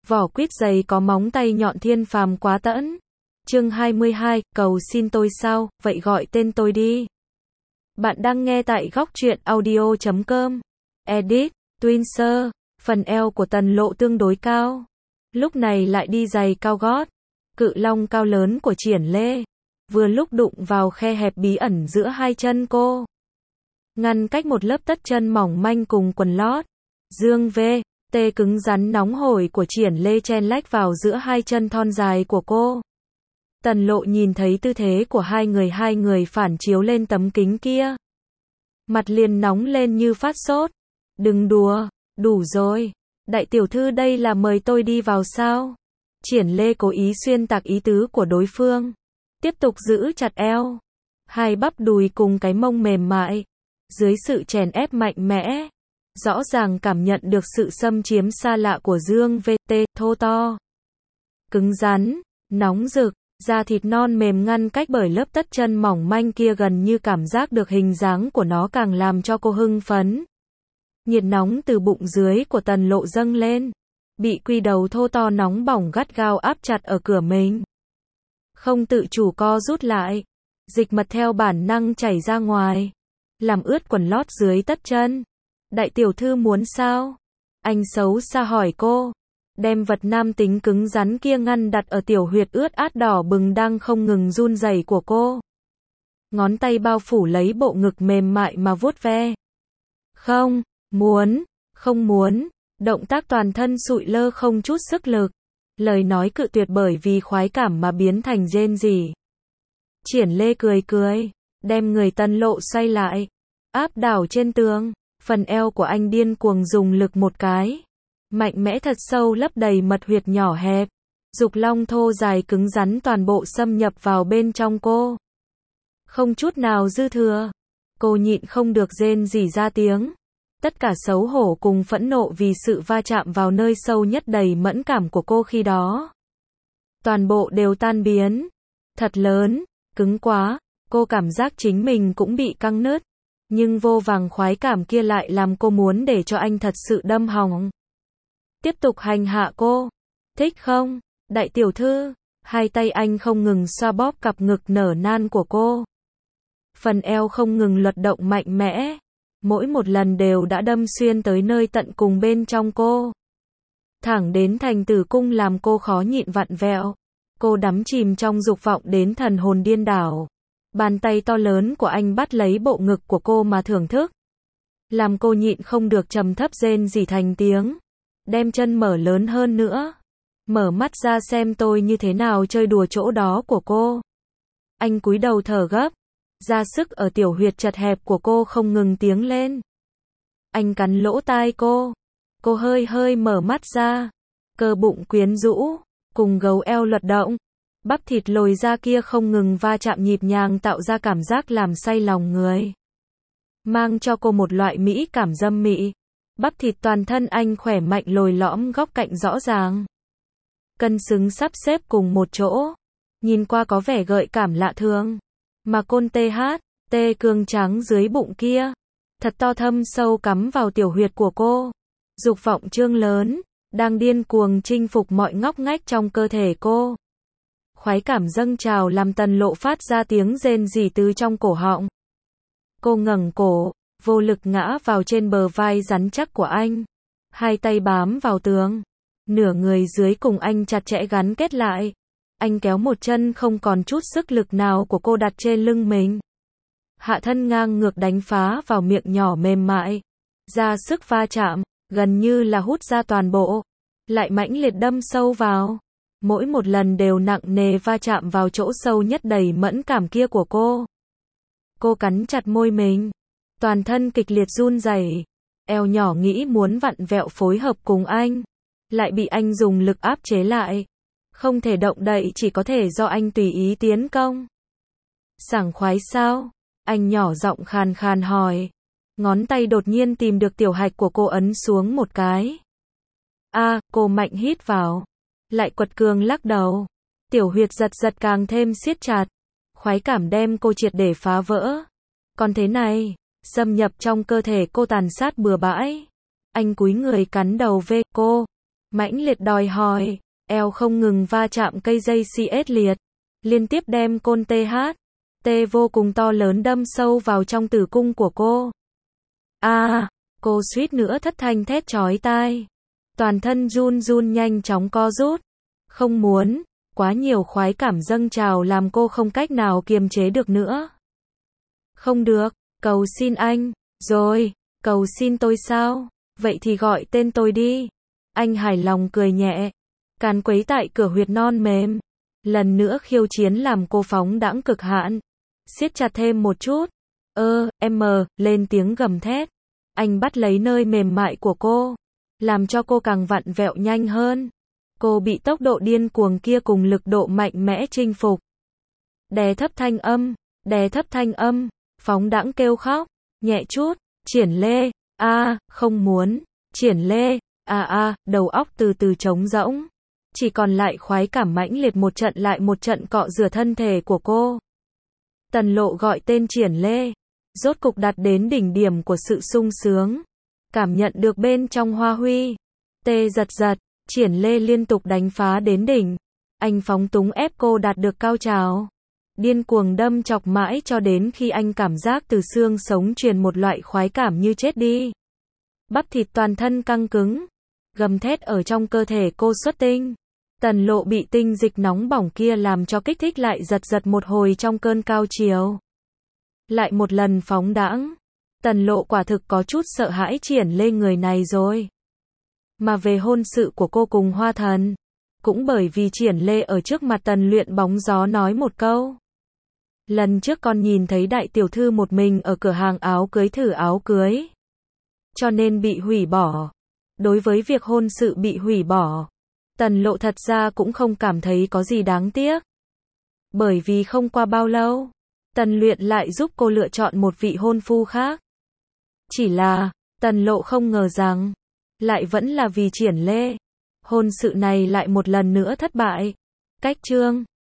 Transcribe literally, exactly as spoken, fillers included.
Vỏ quýt dày có móng tay nhọn thiên phàm quá tẫn. Chương hai mươi hai, cầu xin tôi sao, vậy gọi tên tôi đi. Bạn đang nghe tại góc truyện audio chấm com. Edit, Twinser, phần eo của Tần Lộ tương đối cao. Lúc này lại đi giày cao gót. Cự long cao lớn của Triển Lê. Vừa lúc đụng vào khe hẹp bí ẩn giữa hai chân cô. Ngăn cách một lớp tất chân mỏng manh cùng quần lót. Dương V, tê cứng rắn nóng hổi của Triển Lê chen lách vào giữa hai chân thon dài của cô. Tần Lộ nhìn thấy tư thế của hai người hai người phản chiếu lên tấm kính kia. Mặt liền nóng lên như phát sốt. Đừng đùa, đủ rồi. Đại tiểu thư đây là mời tôi đi vào sao? Triển Lê cố ý xuyên tạc ý tứ của đối phương. Tiếp tục giữ chặt eo. Hai bắp đùi cùng cái mông mềm mại. Dưới sự chèn ép mạnh mẽ. Rõ ràng cảm nhận được sự xâm chiếm xa lạ của Dương vê tê, thô to. Cứng rắn, nóng rực, da thịt non mềm ngăn cách bởi lớp tất chân mỏng manh kia gần như cảm giác được hình dáng của nó càng làm cho cô hưng phấn. Nhiệt nóng từ bụng dưới của Tần Lộ dâng lên. Bị quy đầu thô to nóng bỏng gắt gao áp chặt ở cửa mình. Không tự chủ co rút lại. Dịch mật theo bản năng chảy ra ngoài. Làm ướt quần lót dưới tất chân. Đại tiểu thư muốn sao? Anh xấu xa hỏi cô. Đem vật nam tính cứng rắn kia ngăn đặt ở tiểu huyệt ướt át đỏ bừng đang không ngừng run rẩy của cô. Ngón tay bao phủ lấy bộ ngực mềm mại mà vuốt ve. Không, muốn, không muốn. Động tác toàn thân sụi lơ không chút sức lực. Lời nói cự tuyệt bởi vì khoái cảm mà biến thành rên rỉ. Triển Lê cười cười. Đem người Tần Lộ xoay lại. Áp đảo trên tường. Phần eo của anh điên cuồng dùng lực một cái. Mạnh mẽ thật sâu lấp đầy mật huyệt nhỏ hẹp. Dục long thô dài cứng rắn toàn bộ xâm nhập vào bên trong cô. Không chút nào dư thừa. Cô nhịn không được rên rỉ ra tiếng. Tất cả xấu hổ cùng phẫn nộ vì sự va chạm vào nơi sâu nhất đầy mẫn cảm của cô khi đó. Toàn bộ đều tan biến. Thật lớn, cứng quá, cô cảm giác chính mình cũng bị căng nứt. Nhưng vô vàng khoái cảm kia lại làm cô muốn để cho anh thật sự đâm họng. Tiếp tục hành hạ cô. Thích không, đại tiểu thư? Hai tay anh không ngừng xoa bóp cặp ngực nở nan của cô. Phần eo không ngừng luật động mạnh mẽ. Mỗi một lần đều đã đâm xuyên tới nơi tận cùng bên trong cô. Thẳng đến thành tử cung làm cô khó nhịn vặn vẹo. Cô đắm chìm trong dục vọng đến thần hồn điên đảo. Bàn tay to lớn của anh bắt lấy bộ ngực của cô mà thưởng thức. Làm cô nhịn không được trầm thấp rên rỉ thành tiếng. Đem chân mở lớn hơn nữa. Mở mắt ra xem tôi như thế nào chơi đùa chỗ đó của cô. Anh cúi đầu thở gấp. Ra sức ở tiểu huyệt chật hẹp của cô không ngừng tiếng lên. Anh cắn lỗ tai cô. Cô hơi hơi mở mắt ra. Cơ bụng quyến rũ. Cùng gấu eo luật động. Bắp thịt lồi ra kia không ngừng va chạm nhịp nhàng tạo ra cảm giác làm say lòng người. Mang cho cô một loại mỹ cảm dâm mị. Bắp thịt toàn thân anh khỏe mạnh lồi lõm góc cạnh rõ ràng. Cân xứng sắp xếp cùng một chỗ. Nhìn qua có vẻ gợi cảm lạ thường. Mà côn tê hát, tê cương trắng dưới bụng kia. Thật to thâm sâu cắm vào tiểu huyệt của cô. Dục vọng trương lớn. Đang điên cuồng chinh phục mọi ngóc ngách trong cơ thể cô. Khoái cảm dâng trào làm Tần Lộ phát ra tiếng rên rỉ từ trong cổ họng. Cô ngẩng cổ, vô lực ngã vào trên bờ vai rắn chắc của anh. Hai tay bám vào tường. Nửa người dưới cùng anh chặt chẽ gắn kết lại. Anh kéo một chân không còn chút sức lực nào của cô đặt trên lưng mình. Hạ thân ngang ngược đánh phá vào miệng nhỏ mềm mại. Ra sức va chạm, gần như là hút ra toàn bộ. Lại mãnh liệt đâm sâu vào. Mỗi một lần đều nặng nề va chạm vào chỗ sâu nhất đầy mẫn cảm kia của cô. Cô cắn chặt môi mình. Toàn thân kịch liệt run rẩy. Eo nhỏ nghĩ muốn vặn vẹo phối hợp cùng anh. Lại bị anh dùng lực áp chế lại. Không thể động đậy chỉ có thể do anh tùy ý tiến công. Sảng khoái sao? Anh nhỏ giọng khàn khàn hỏi. Ngón tay đột nhiên tìm được tiểu hạch của cô ấn xuống một cái. A, à, cô mạnh hít vào. Lại quật cường lắc đầu. Tiểu huyệt giật giật càng thêm siết chặt. Khoái cảm đem cô triệt để phá vỡ. Còn thế này, xâm nhập trong cơ thể cô tàn sát bừa bãi. Anh cúi người cắn đầu về cô. mãnh liệt đòi hỏi, eo không ngừng va chạm cây dây xê ét liệt, liên tiếp đem côn tê hát, tê vô cùng to lớn đâm sâu vào trong tử cung của cô. A, à, cô suýt nữa thất thanh thét chói tai. Toàn thân run run nhanh chóng co rút. Không muốn, quá nhiều khoái cảm dâng trào làm cô không cách nào kiềm chế được nữa. Không được, cầu xin anh, rồi, cầu xin tôi sao? Vậy thì gọi tên tôi đi. Anh hài lòng cười nhẹ, càn quấy tại cửa huyệt non mềm. Lần nữa khiêu chiến làm cô phóng đãng cực hạn. Siết chặt thêm một chút. Ơ, em mờ, lên tiếng gầm thét. Anh bắt lấy nơi mềm mại của cô, làm cho cô càng vặn vẹo nhanh hơn. Cô bị tốc độ điên cuồng kia cùng lực độ mạnh mẽ chinh phục. Đè thấp thanh âm, đè thấp thanh âm, phóng đãng kêu khóc, nhẹ chút, Triển Lê, a, à, không muốn, Triển Lê, a à, a, à, đầu óc từ từ trống rỗng. Chỉ còn lại khoái cảm mãnh liệt một trận lại một trận cọ rửa thân thể của cô. Tần Lộ gọi tên Triển Lê, rốt cục đạt đến đỉnh điểm của sự sung sướng. Cảm nhận được bên trong hoa huy, tê giật giật, Triển Lê liên tục đánh phá đến đỉnh. Anh phóng túng ép cô đạt được cao trào. Điên cuồng đâm chọc mãi cho đến khi anh cảm giác từ xương sống truyền một loại khoái cảm như chết đi. Bắp thịt toàn thân căng cứng, gầm thét ở trong cơ thể cô xuất tinh. Tần Lộ bị tinh dịch nóng bỏng kia làm cho kích thích lại giật giật một hồi trong cơn cao trào. Lại một lần phóng đãng. Tần Lộ quả thực có chút sợ hãi Triển Lê người này rồi. Mà về hôn sự của cô cùng Hoa Thần, cũng bởi vì Triển Lê ở trước mặt Tần Luyện bóng gió nói một câu. Lần trước con nhìn thấy đại tiểu thư một mình ở cửa hàng áo cưới thử áo cưới, cho nên bị hủy bỏ. Đối với việc hôn sự bị hủy bỏ, Tần Lộ thật ra cũng không cảm thấy có gì đáng tiếc. Bởi vì không qua bao lâu, Tần Luyện lại giúp cô lựa chọn một vị hôn phu khác. Chỉ là, Tần Lộ không ngờ rằng, lại vẫn là vì Triển Lê. Hôn sự này lại một lần nữa thất bại. Cách chương